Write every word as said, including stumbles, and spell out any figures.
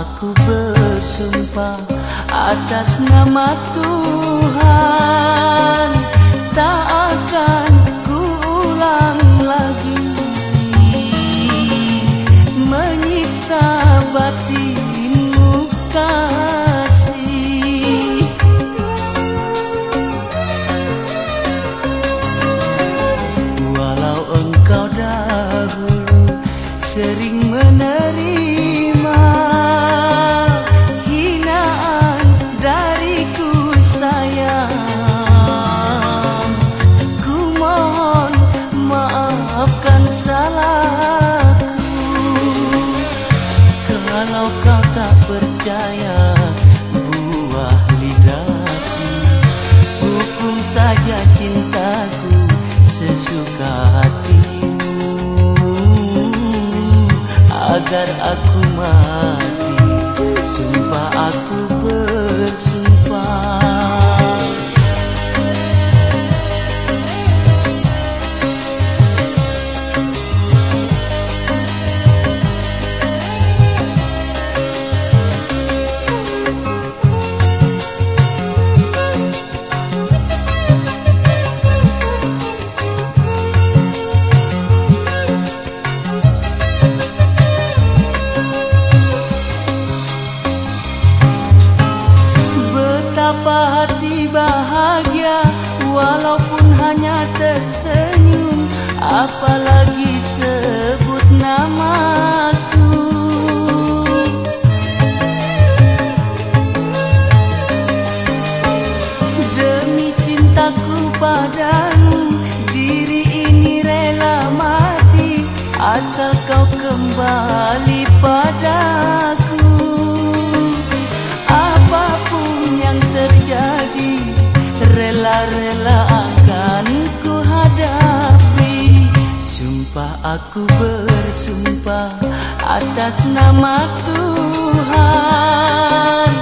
Aku bersumpah atas nama Tuhan, tak akan kuulang lagi menyiksa batinmu kasih. Walau engkau dahulu sering menerima hinaan dariku sayang, ku mohon maafkan salahku. Kalau kau tak percaya buah lidahku, hukum saja cintaku sesuka hatimu, agar aku mati. Sumpah aku bersumpah. Betapa hati bahagia walaupun hanya tersenyum, apalagi sebut namaku. Demi cintaku padamu, diri ini rela mati asal kau kembali padaku. Terjadi rela-rela akan ku hadapi. Sumpah aku bersumpah atas nama Tuhan,